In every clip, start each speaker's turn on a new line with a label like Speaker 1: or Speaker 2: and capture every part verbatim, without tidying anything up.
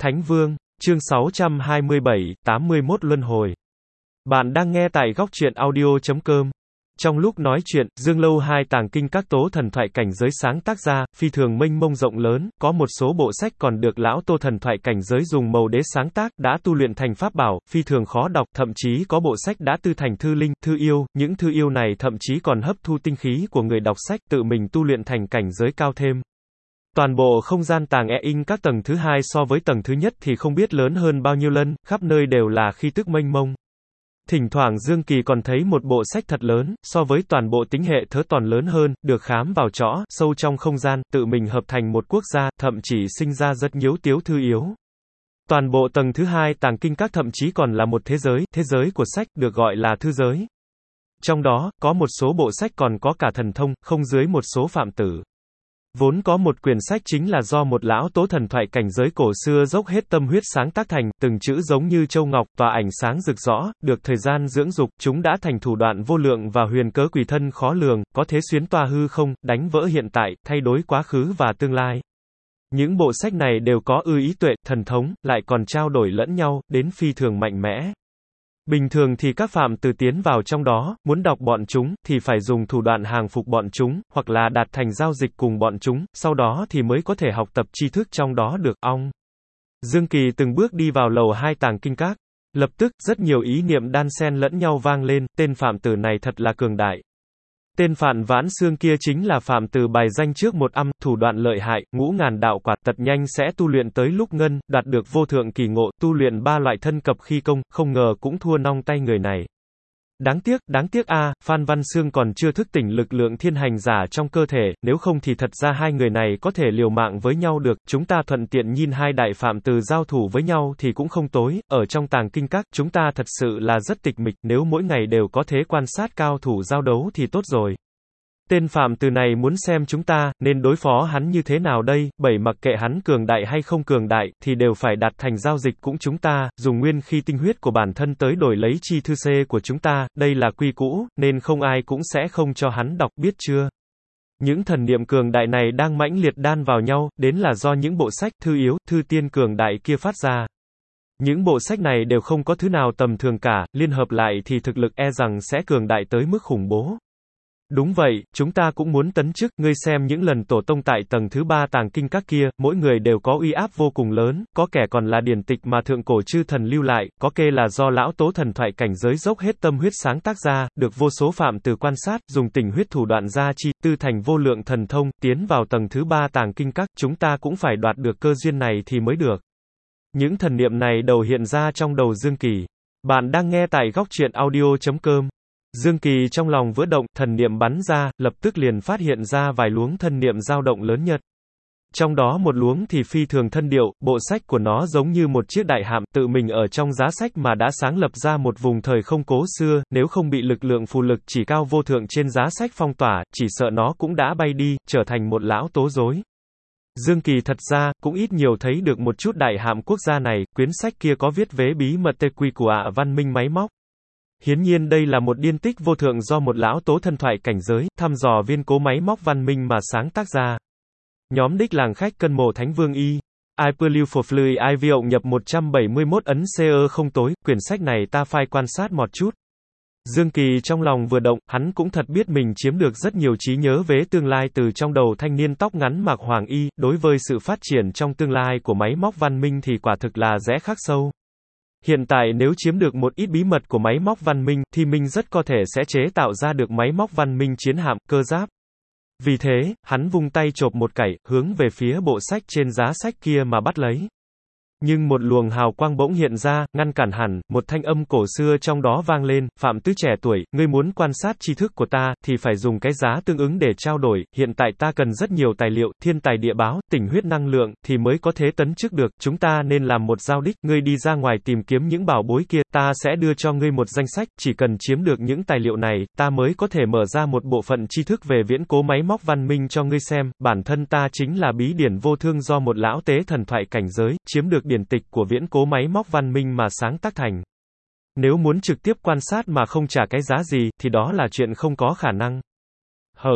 Speaker 1: Thánh Vương, chương sáu trăm hai mươi bảy, tám mươi mốt Luân Hồi. Bạn đang nghe tại góc truyện audio chấm com. Trong lúc nói chuyện, Dương Lâu Hai tàng kinh các tố thần thoại cảnh giới sáng tác ra, phi thường mênh mông rộng lớn, có một số bộ sách còn được lão Tô thần thoại cảnh giới dùng màu đế sáng tác, đã tu luyện thành pháp bảo, phi thường khó đọc, thậm chí có bộ sách đã tư thành thư linh, thư yêu, những thư yêu này thậm chí còn hấp thu tinh khí của người đọc sách, tự mình tu luyện thành cảnh giới cao thêm. Toàn bộ không gian tàng e in các tầng thứ hai so với tầng thứ nhất thì không biết lớn hơn bao nhiêu lần, khắp nơi đều là khí tức mênh mông. Thỉnh thoảng Dương Kỳ còn thấy một bộ sách thật lớn, so với toàn bộ tính hệ thớ toàn lớn hơn, được khám vào trõ, sâu trong không gian, tự mình hợp thành một quốc gia, thậm chỉ sinh ra rất nhiễu tiếu thư yếu. Toàn bộ tầng thứ hai tàng kinh các thậm chí còn là một thế giới, thế giới của sách, được gọi là thư giới. Trong đó, có một số bộ sách còn có cả thần thông, không dưới một số phạm tử. Vốn có một quyển sách chính là do một lão tố thần thoại cảnh giới cổ xưa dốc hết tâm huyết sáng tác thành, từng chữ giống như châu ngọc, tỏa ánh sáng rực rõ, được thời gian dưỡng dục, chúng đã thành thủ đoạn vô lượng và huyền cớ quỷ thân khó lường, có thể xuyến toa hư không, đánh vỡ hiện tại, thay đổi quá khứ và tương lai. Những bộ sách này đều có ư ý tuệ, thần thống, lại còn trao đổi lẫn nhau, đến phi thường mạnh mẽ. Bình thường thì các phạm tử tiến vào trong đó, muốn đọc bọn chúng, thì phải dùng thủ đoạn hàng phục bọn chúng, hoặc là đạt thành giao dịch cùng bọn chúng, sau đó thì mới có thể học tập tri thức trong đó được, ong. Dương Kỳ từng bước đi vào lầu hai tàng kinh các. Lập tức, rất nhiều ý niệm đan xen lẫn nhau vang lên, tên phạm tử này thật là cường đại. Tên Phạn Vãn Xương kia chính là phạm tử bài danh trước một âm, thủ đoạn lợi hại, ngũ ngàn đạo quạt, tật nhanh sẽ tu luyện tới lúc ngân, đạt được vô thượng kỳ ngộ, tu luyện ba loại thân cập khi công, không ngờ cũng thua nong tay người này. Đáng tiếc, đáng tiếc a, à, Phan Văn Xương còn chưa thức tỉnh lực lượng thiên hành giả trong cơ thể, nếu không thì thật ra hai người này có thể liều mạng với nhau được, chúng ta thuận tiện nhìn hai đại phạm tử giao thủ với nhau thì cũng không tối, ở trong tàng kinh các, chúng ta thật sự là rất tịch mịch, nếu mỗi ngày đều có thể quan sát cao thủ giao đấu thì tốt rồi. Tên phạm tử này muốn xem chúng ta, nên đối phó hắn như thế nào đây, bởi mặc kệ hắn cường đại hay không cường đại, thì đều phải đạt thành giao dịch cũng chúng ta, dùng nguyên khi tinh huyết của bản thân tới đổi lấy chi thư C của chúng ta, đây là quy cũ, nên không ai cũng sẽ không cho hắn đọc, biết chưa? Những thần niệm cường đại này đang mãnh liệt đan vào nhau, đến là do những bộ sách, thư yếu, thư tiên cường đại kia phát ra. Những bộ sách này đều không có thứ nào tầm thường cả, liên hợp lại thì thực lực e rằng sẽ cường đại tới mức khủng bố. Đúng vậy, chúng ta cũng muốn tấn chức, ngươi xem những lần tổ tông tại tầng thứ ba tàng kinh các kia, mỗi người đều có uy áp vô cùng lớn, có kẻ còn là điển tịch mà thượng cổ chư thần lưu lại, có kê là do lão tố thần thoại cảnh giới dốc hết tâm huyết sáng tác ra, được vô số phạm tử quan sát, dùng tình huyết thủ đoạn gia chi, tư thành vô lượng thần thông, tiến vào tầng thứ ba tàng kinh các, chúng ta cũng phải đoạt được cơ duyên này thì mới được. Những thần niệm này đầu hiện ra trong đầu Dương Kỳ. Bạn đang nghe tại góc truyện audio chấm com. Dương Kỳ trong lòng vỡ động, thần niệm bắn ra, lập tức liền phát hiện ra vài luống thân niệm dao động lớn nhất. Trong đó một luống thì phi thường thân điệu, bộ sách của nó giống như một chiếc đại hạm, tự mình ở trong giá sách mà đã sáng lập ra một vùng thời không cố xưa, nếu không bị lực lượng phù lực chỉ cao vô thượng trên giá sách phong tỏa, chỉ sợ nó cũng đã bay đi, trở thành một lão tố rối. Dương Kỳ thật ra, cũng ít nhiều thấy được một chút đại hạm quốc gia này, quyển sách kia có viết vế bí mật tê quy của ạ văn minh máy móc. Hiển nhiên đây là một điên tích vô thượng do một lão tố thân thoại cảnh giới, thăm dò viên cố máy móc văn minh mà sáng tác ra. Nhóm đích làng khách cân mồ Thánh Vương Y. I Perliu for Flui I Viộng nhập một trăm bảy mươi mốt ấn xê e không tối, quyển sách này ta phai quan sát một chút. Dương Kỳ trong lòng vừa động, hắn cũng thật biết mình chiếm được rất nhiều trí nhớ về tương lai từ trong đầu thanh niên tóc ngắn mặc hoàng y, đối với sự phát triển trong tương lai của máy móc văn minh thì quả thực là rẽ khắc sâu. Hiện tại nếu chiếm được một ít bí mật của máy móc văn minh, thì mình rất có thể sẽ chế tạo ra được máy móc văn minh chiến hạm, cơ giáp. Vì thế, hắn vung tay chộp một cảy, hướng về phía bộ sách trên giá sách kia mà bắt lấy. Nhưng một luồng hào quang bỗng hiện ra, ngăn cản hẳn, một thanh âm cổ xưa trong đó vang lên, Phạm Tứ trẻ tuổi, ngươi muốn quan sát tri thức của ta, thì phải dùng cái giá tương ứng để trao đổi, hiện tại ta cần rất nhiều tài liệu, thiên tài địa báo, tình huyết năng lượng, thì mới có thể tấn chức được, chúng ta nên làm một giao đích, ngươi đi ra ngoài tìm kiếm những bảo bối kia, ta sẽ đưa cho ngươi một danh sách, chỉ cần chiếm được những tài liệu này, ta mới có thể mở ra một bộ phận tri thức về viễn cố máy móc văn minh cho ngươi xem, bản thân ta chính là bí điển vô thương do một lão tế thần thoại cảnh giới, chiếm được điển tịch của viễn cố máy móc văn minh mà sáng tác thành. Nếu muốn trực tiếp quan sát mà không trả cái giá gì, thì đó là chuyện không có khả năng. Hở,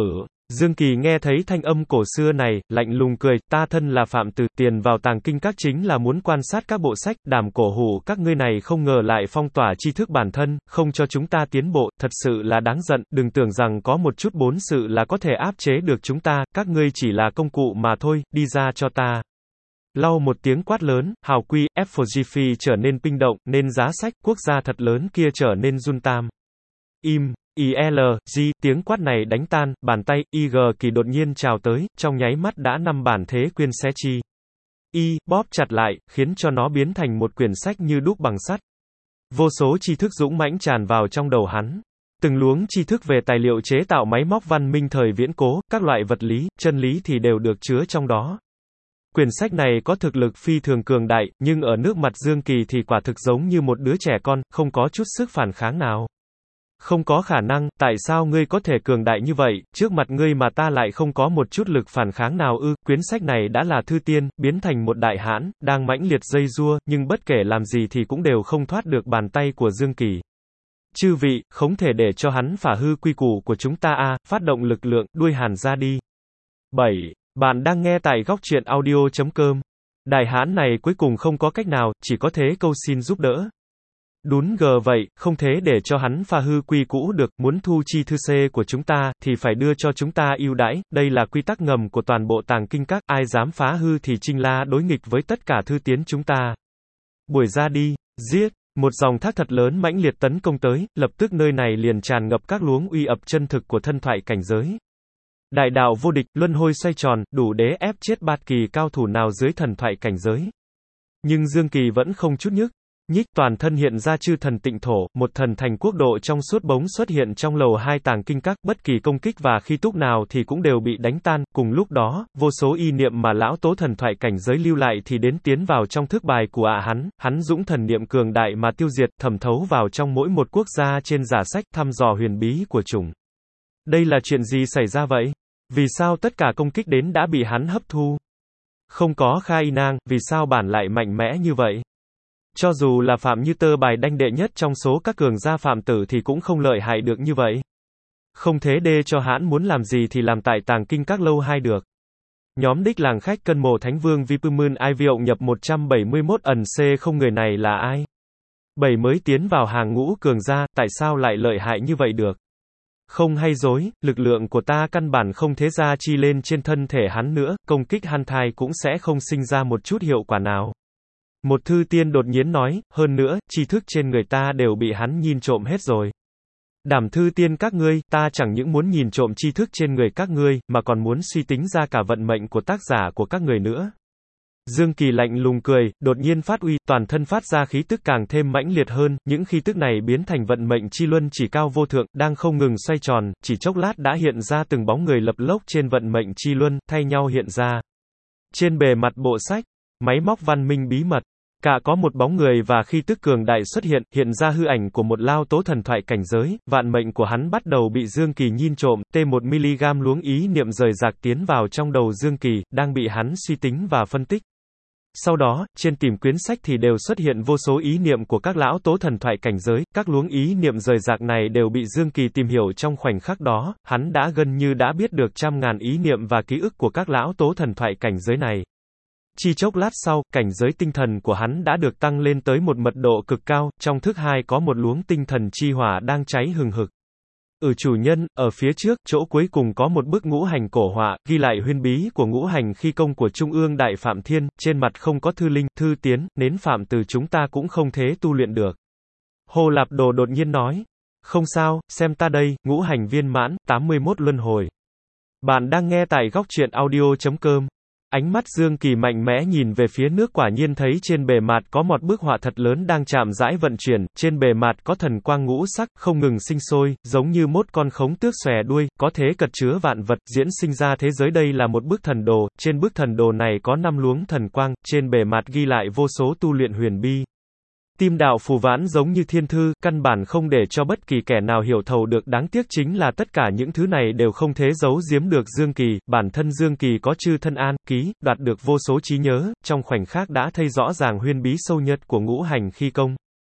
Speaker 1: Dương Kỳ nghe thấy thanh âm cổ xưa này, lạnh lùng cười, ta thân là Phạm Tử, tiền vào tàng kinh các chính là muốn quan sát các bộ sách, đảm cổ hủ các ngươi này không ngờ lại phong tỏa tri thức bản thân, không cho chúng ta tiến bộ, thật sự là đáng giận, đừng tưởng rằng có một chút bốn sự là có thể áp chế được chúng ta, các ngươi chỉ là công cụ mà thôi, đi ra cho ta. Lau một tiếng quát lớn, hào quy, ép phờ giê phi trở nên pinch động, nên giá sách, quốc gia thật lớn kia trở nên run tam. Im. i lờ giê, tiếng quát này đánh tan, bàn tay, i giê Kỳ đột nhiên trào tới, trong nháy mắt đã năm bản thế quyên xé chi. Y, bóp chặt lại, khiến cho nó biến thành một quyển sách như đúc bằng sắt. Vô số tri thức dũng mãnh tràn vào trong đầu hắn. Từng luống tri thức về tài liệu chế tạo máy móc văn minh thời viễn cố, các loại vật lý, chân lý thì đều được chứa trong đó. Quyển sách này có thực lực phi thường cường đại, nhưng ở nước mặt Dương Kỳ thì quả thực giống như một đứa trẻ con, không có chút sức phản kháng nào. Không có khả năng, tại sao ngươi có thể cường đại như vậy, trước mặt ngươi mà ta lại không có một chút lực phản kháng nào ư, quyển sách này đã là thư tiên, biến thành một đại hãn, đang mãnh liệt dây dua, nhưng bất kể làm gì thì cũng đều không thoát được bàn tay của Dương Kỳ. Chư vị, không thể để cho hắn phá hư quy củ của chúng ta a, phát động lực lượng, đuôi hàn ra đi. bảy. Bạn đang nghe tại góc truyện audio chấm com. Đại hãn này cuối cùng không có cách nào, chỉ có thế câu xin giúp đỡ. Đúng gờ vậy, không thế để cho hắn phá hư quy cũ được, muốn thu chi thư C của chúng ta, thì phải đưa cho chúng ta ưu đãi, đây là quy tắc ngầm của toàn bộ tàng kinh các, ai dám phá hư thì chinh la đối nghịch với tất cả thư tiến chúng ta. Buổi ra đi, giết, một dòng thác thật lớn mãnh liệt tấn công tới, lập tức nơi này liền tràn ngập các luống uy ập chân thực của thân thoại cảnh giới. Đại đạo vô địch, luân hồi xoay tròn, đủ để ép chết bát kỳ cao thủ nào dưới thần thoại cảnh giới. Nhưng Dương Kỳ vẫn không chút nhức nhích, toàn thân hiện ra chư thần tịnh thổ, một thần thành quốc độ trong suốt bóng xuất hiện trong lầu hai tàng kinh các, bất kỳ công kích và khi túc nào thì cũng đều bị đánh tan, cùng lúc đó, vô số ý niệm mà lão tố thần thoại cảnh giới lưu lại thì đến tiến vào trong thức bài của ạ à hắn, hắn dũng thần niệm cường đại mà tiêu diệt, thẩm thấu vào trong mỗi một quốc gia trên giả sách, thăm dò huyền bí của chủng. Đây là chuyện gì xảy ra vậy? Vì sao tất cả công kích đến đã bị hắn hấp thu? Không có khai nang, vì sao bản lại mạnh mẽ như vậy? Cho dù là Phạm Như Tơ bài đanh đệ nhất trong số các cường gia Phạm tử thì cũng không lợi hại được như vậy. Không thế đê cho hãn muốn làm gì thì làm tại tàng kinh các lâu hai được. Nhóm đích làng khách cân mồ Thánh Vương Vipumun Iviộng nhập một trăm bảy mươi mốt ẩn C không người này là ai? Bảy mới tiến vào hàng ngũ cường gia, tại sao lại lợi hại như vậy được? Không hay dối, lực lượng của ta căn bản không thế ra chi lên trên thân thể hắn nữa, công kích hắn thai cũng sẽ không sinh ra một chút hiệu quả nào. Một thư tiên đột nhiên nói, hơn nữa, tri thức trên người ta đều bị hắn nhìn trộm hết rồi. Đảm thư tiên các ngươi, ta chẳng những muốn nhìn trộm tri thức trên người các ngươi, mà còn muốn suy tính ra cả vận mệnh của tác giả của các người nữa. Dương Kỳ lạnh lùng cười, đột nhiên phát uy, toàn thân phát ra khí tức càng thêm mãnh liệt hơn, những khí tức này biến thành vận mệnh chi luân chỉ cao vô thượng, đang không ngừng xoay tròn, chỉ chốc lát đã hiện ra từng bóng người lập lốc trên vận mệnh chi luân, thay nhau hiện ra. Trên bề mặt bộ sách, máy móc văn minh bí mật, cả có một bóng người và khí tức cường đại xuất hiện, hiện ra hư ảnh của một lao tố thần thoại cảnh giới, vạn mệnh của hắn bắt đầu bị Dương Kỳ nhìn trộm, T một mi-li-gam luống ý niệm rời rạc tiến vào trong đầu Dương Kỳ, đang bị hắn suy tính và phân tích. Sau đó, trên tìm quyển sách thì đều xuất hiện vô số ý niệm của các lão tố thần thoại cảnh giới, các luống ý niệm rời rạc này đều bị Dương Kỳ tìm hiểu trong khoảnh khắc đó, hắn đã gần như đã biết được trăm ngàn ý niệm và ký ức của các lão tố thần thoại cảnh giới này. Chỉ chốc lát sau, cảnh giới tinh thần của hắn đã được tăng lên tới một mật độ cực cao, trong thức hai có một luống tinh thần chi hỏa đang cháy hừng hực. Ở chủ nhân, ở phía trước, chỗ cuối cùng có một bức ngũ hành cổ họa, ghi lại huyền bí của ngũ hành khi công của Trung ương Đại Phạm Thiên, trên mặt không có thư linh, thư tiến, nến phạm từ chúng ta cũng không thế tu luyện được. Hồ Lạp Đồ đột nhiên nói, không sao, xem ta đây, ngũ hành viên mãn, tám mươi mốt luân hồi. Bạn đang nghe tại góc truyện audio chấm com. Ánh mắt Dương Kỳ mạnh mẽ nhìn về phía nước, quả nhiên thấy trên bề mặt có một bức họa thật lớn đang chạm rãi vận chuyển, trên bề mặt có thần quang ngũ sắc, không ngừng sinh sôi, giống như một con khống tước xòe đuôi, có thế cật chứa vạn vật, diễn sinh ra thế giới. Đây là một bức thần đồ, trên bức thần đồ này có năm luống thần quang, trên bề mặt ghi lại vô số tu luyện huyền bi. Tim đạo phù vãn giống như thiên thư, căn bản không để cho bất kỳ kẻ nào hiểu thấu được, đáng tiếc chính là tất cả những thứ này đều không thế giấu giếm được Dương Kỳ, bản thân Dương Kỳ có chư thân an, ký, đoạt được vô số trí nhớ, trong khoảnh khắc đã thấy rõ ràng huyền bí sâu nhất của ngũ hành khi công.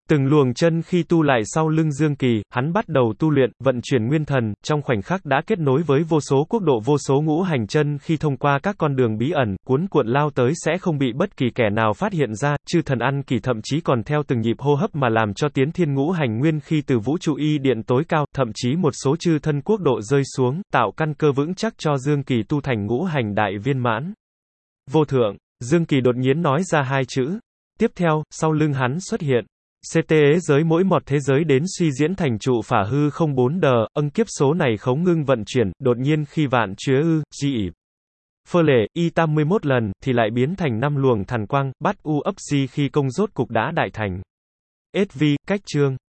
Speaker 1: Từng luồng chân khi tu lại sau lưng Dương Kỳ, hắn bắt đầu tu luyện, vận chuyển nguyên thần, trong khoảnh khắc đã kết nối với vô số quốc độ vô số ngũ hành chân khi thông qua các con đường bí ẩn, cuốn cuộn lao tới sẽ không bị bất kỳ kẻ nào phát hiện ra, chư thần ăn kỳ thậm chí còn theo từng nhịp hô hấp mà làm cho tiến thiên ngũ hành nguyên khi từ vũ trụ y điện tối cao, thậm chí một số chư thân quốc độ rơi xuống, tạo căn cơ vững chắc cho Dương Kỳ tu thành ngũ hành đại viên mãn. Vô thượng, Dương Kỳ đột nhiên nói ra hai chữ. Tiếp theo, sau lưng hắn xuất hiện xê tê ế giới mỗi một thế giới đến suy diễn thành trụ phả hư không bốn đờ, âng kiếp số này khống ngưng vận chuyển, đột nhiên khi vạn chứa ư, di ịp. Phơ lệ, y tám mươi mốt lần, thì lại biến thành năm luồng thần quang, bắt u ấp di khi công rốt cục đã đại thành. ét vê, cách chương.